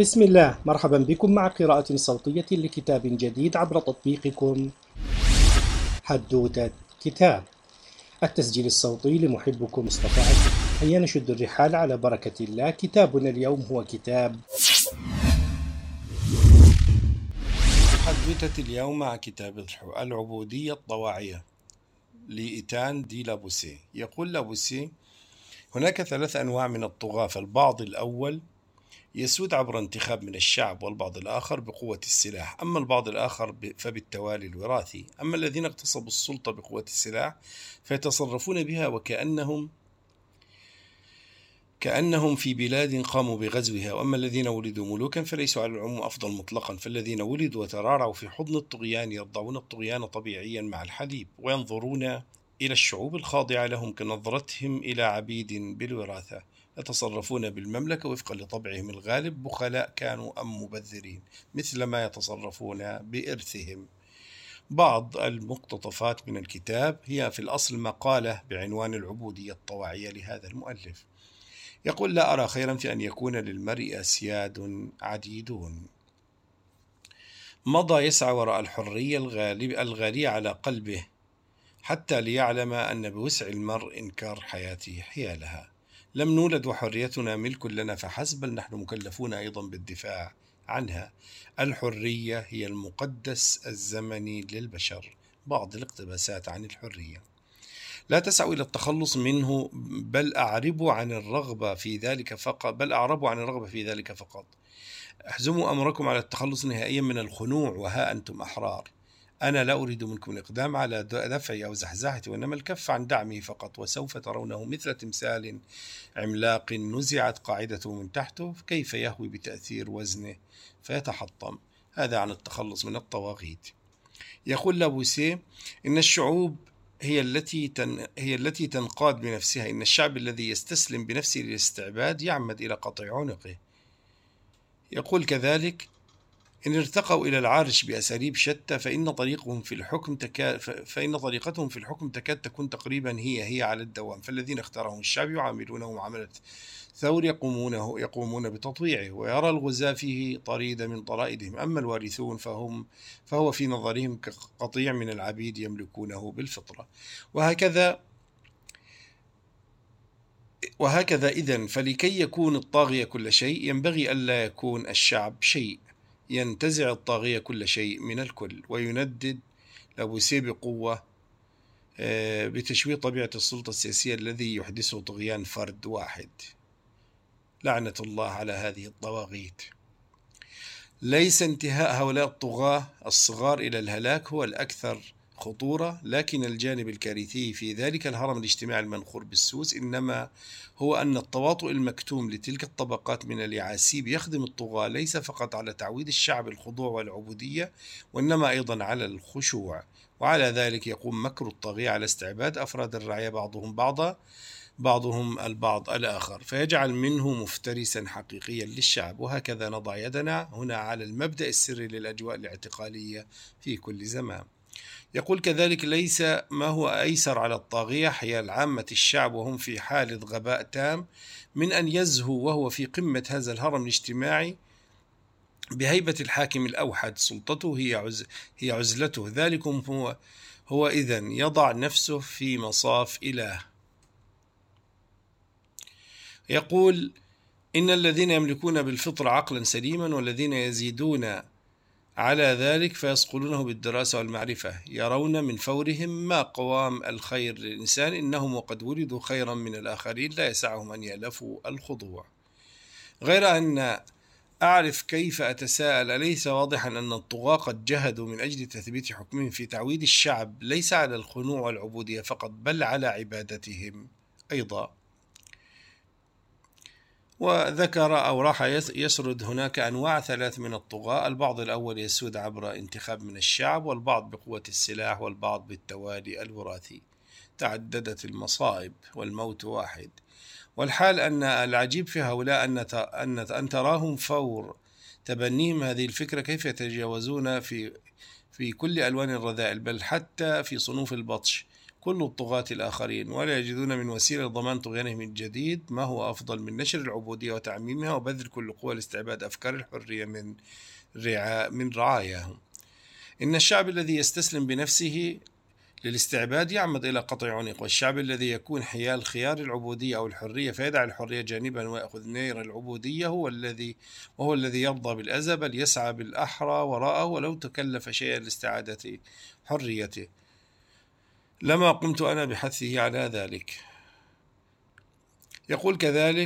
بسم الله، مرحبا بكم مع قراءة صوتية لكتاب جديد عبر تطبيقكم حدوتة كتاب. التسجيل الصوتي لمحبكم مصطفى عزيز. هيا نشد الرحال على بركة الله. كتابنا اليوم هو كتاب حدوتة اليوم مع كتاب العبودية الطواعية لإيتان دي لابوسيه. يقول لابوسيه: هناك 3 أنواع من الطغاة، فالبعض الأول يسود عبر انتخاب من الشعب، والبعض الآخر بقوة السلاح، أما البعض الآخر فبالتوالي الوراثي. أما الذين اغتصبوا السلطة بقوة السلاح فيتصرفون بها كأنهم في بلاد قاموا بغزوها، وأما الذين ولدوا ملوكا فليسوا على العموم أفضل مطلقا، فالذين ولدوا وترعرعوا في حضن الطغيان يرضعون الطغيان طبيعيا مع الحليب، وينظرون إلى الشعوب الخاضعة لهم كنظرتهم إلى عبيد بالوراثة، يتصرفون بالمملكة وفقا لطبعهم الغالب، بخلاء كانوا أم مبذرين، مثل ما يتصرفون بإرثهم. بعض المقتطفات من الكتاب هي في الأصل مقالة بعنوان العبودية الطواعية لهذا المؤلف. يقول: لا أرى خيرا في أن يكون للمرء أسياد عديدون. مضى يسعى وراء الحرية الغالية على قلبه حتى ليعلم أن بوسع المرء إنكار حياته حيالها. لم نولد وحريتنا ملك لنا فحسب، بل نحن مكلفون أيضا بالدفاع عنها. الحرية هي المقدس الزمني للبشر. بعض الاقتباسات عن الحرية: لا تسعوا إلى التخلص منه، بل أعربوا عن الرغبة في ذلك فقط. احزموا أمركم على التخلص نهائيا من الخنوع، وها أنتم أحرار. أنا لا أريد منكم الإقدام على دفع أو زحزحة، وإنما الكف عن دعمه فقط، وسوف ترونه مثل تمثال عملاق نزعت قاعدته من تحته، كيف يهوي بتأثير وزنه فيتحطم. هذا عن التخلص من الطواغيت. يقول لابوسيه: إن الشعوب هي التي تنقاد بنفسها. إن الشعب الذي يستسلم بنفسه للاستعباد يعمد إلى قطع عنقه. يقول كذلك: إن ارتقوا إلى العرش بأساليب شتى فإن طريقتهم في الحكم تكاد تكون تقريبا هي على الدوام، فالذين اختارهم الشعب يعاملونه معاملة ثور يقومون بتطويعه، ويرى الغزاة فيه طريد من طرائدهم، أما الوارثون فهو في نظرهم كقطيع من العبيد يملكونه بالفطرة. وهكذا إذن، فلكي يكون الطاغية كل شيء ينبغي ألا يكون الشعب شيء. ينتزع الطاغية كل شيء من الكل. ويندد لابوسيه بقوة بتشويه طبيعة السلطة السياسية الذي يحدثه طغيان فرد واحد. لعنة الله على هذه الطواغيت. ليس انتهاء هؤلاء الطغاة الصغار إلى الهلاك هو الأكثر خطورة، لكن الجانب الكارثي في ذلك الهرم الاجتماعي المنخور بالسوس إنما هو أن التواطؤ المكتوم لتلك الطبقات من اليعاسيب يخدم الطغاة ليس فقط على تعويد الشعب الخضوع والعبودية، وإنما أيضا على الخشوع. وعلى ذلك يقوم مكر الطاغية على استعباد أفراد الرعية بعضهم البعض الآخر، فيجعل منه مفترسا حقيقيا للشعب. وهكذا نضع يدنا هنا على المبدأ السري للأجواء الاعتقالية في كل زمان. يقول كذلك: ليس ما هو أيسر على الطاغية حيال عامة الشعب وهم في حالة غباء تام من أن يزهو وهو في قمة هذا الهرم الاجتماعي بهيبة الحاكم الأوحد. سلطته هي عزلته. ذلكم هو إذن يضع نفسه في مصاف إله. يقول: إن الذين يملكون بالفطرة عقلا سليما، والذين يزيدون على ذلك فيصقلونه بالدراسة والمعرفة، يرون من فورهم ما قوام الخير للإنسان، إنهم وقد ولدوا خيرا من الآخرين لا يسعهم أن يألفوا الخضوع. غير أن أعرف كيف أتساءل: أليس واضحا أن الطغاة قد جهدوا من أجل تثبيت حكمهم في تعويد الشعب ليس على الخنوع والعبودية فقط، بل على عبادتهم أيضا. وذكر أو راح يسرد هناك أنواع 3 من الطغاة. البعض الأول يسود عبر انتخاب من الشعب، والبعض بقوة السلاح، والبعض بالتوالي الوراثي. تعددت المصائب والموت واحد. والحال أن العجيب في هؤلاء أن تراهم فور تبنيهم هذه الفكرة كيف يتجاوزون في كل ألوان الرذائل، بل حتى في صنوف البطش، كل الطغاة الآخرين، ولا يجدون من وسيلة لضمان طغيانهم من جديد ما هو أفضل من نشر العبودية وتعميمها وبذل كل قوى لاستعباد أفكار الحرية من رعاياهم. إن الشعب الذي يستسلم بنفسه للاستعباد يعمد إلى قطع عنق، والشعب الذي يكون حيال خيار العبودية أو الحرية فيدع الحرية جانبا ويأخذ نير العبودية وهو الذي يرضى بالأذى، بل يسعى بالأحرى وراءه ولو تكلف شيئا لاستعادة حريته. لما قمت أنا بحثه على ذلك. يقول كذلك: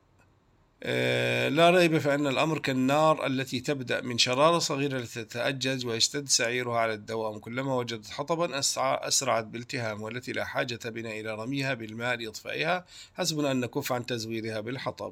لا ريب في أن الأمر كالنار التي تبدأ من شرارة صغيرة تتأجج ويشتد سعيرها على الدوام، كلما وجدت حطبا أسرعت بالتهام، والتي لا حاجة بنا إلى رميها بالماء لإطفائها، حسبنا أن نكف عن تزويرها بالحطب.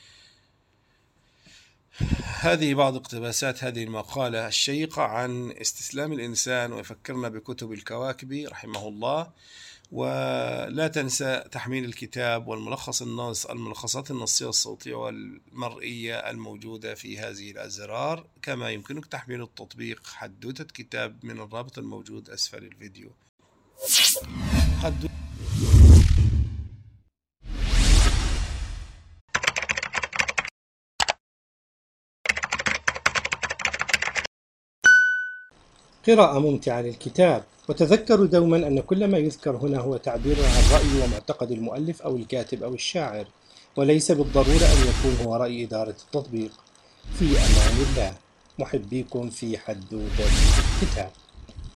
هذه بعض اقتباسات هذه المقالة الشيقة عن استسلام الإنسان، ويفكرنا بكتب الكواكبي رحمه الله. ولا تنسى تحميل الكتاب الملخصات النصية الصوتية والمرئية الموجودة في هذه الأزرار، كما يمكنك تحميل التطبيق حدوتة كتاب من الرابط الموجود أسفل الفيديو. قراءة ممتعة للكتاب. وتذكروا دوما أن كل ما يذكر هنا هو تعبير عن رأي ومعتقد المؤلف أو الكاتب أو الشاعر، وليس بالضرورة أن يكون هو رأي إدارة التطبيق. في أمان الله، محبيكم في حدوتة كتاب.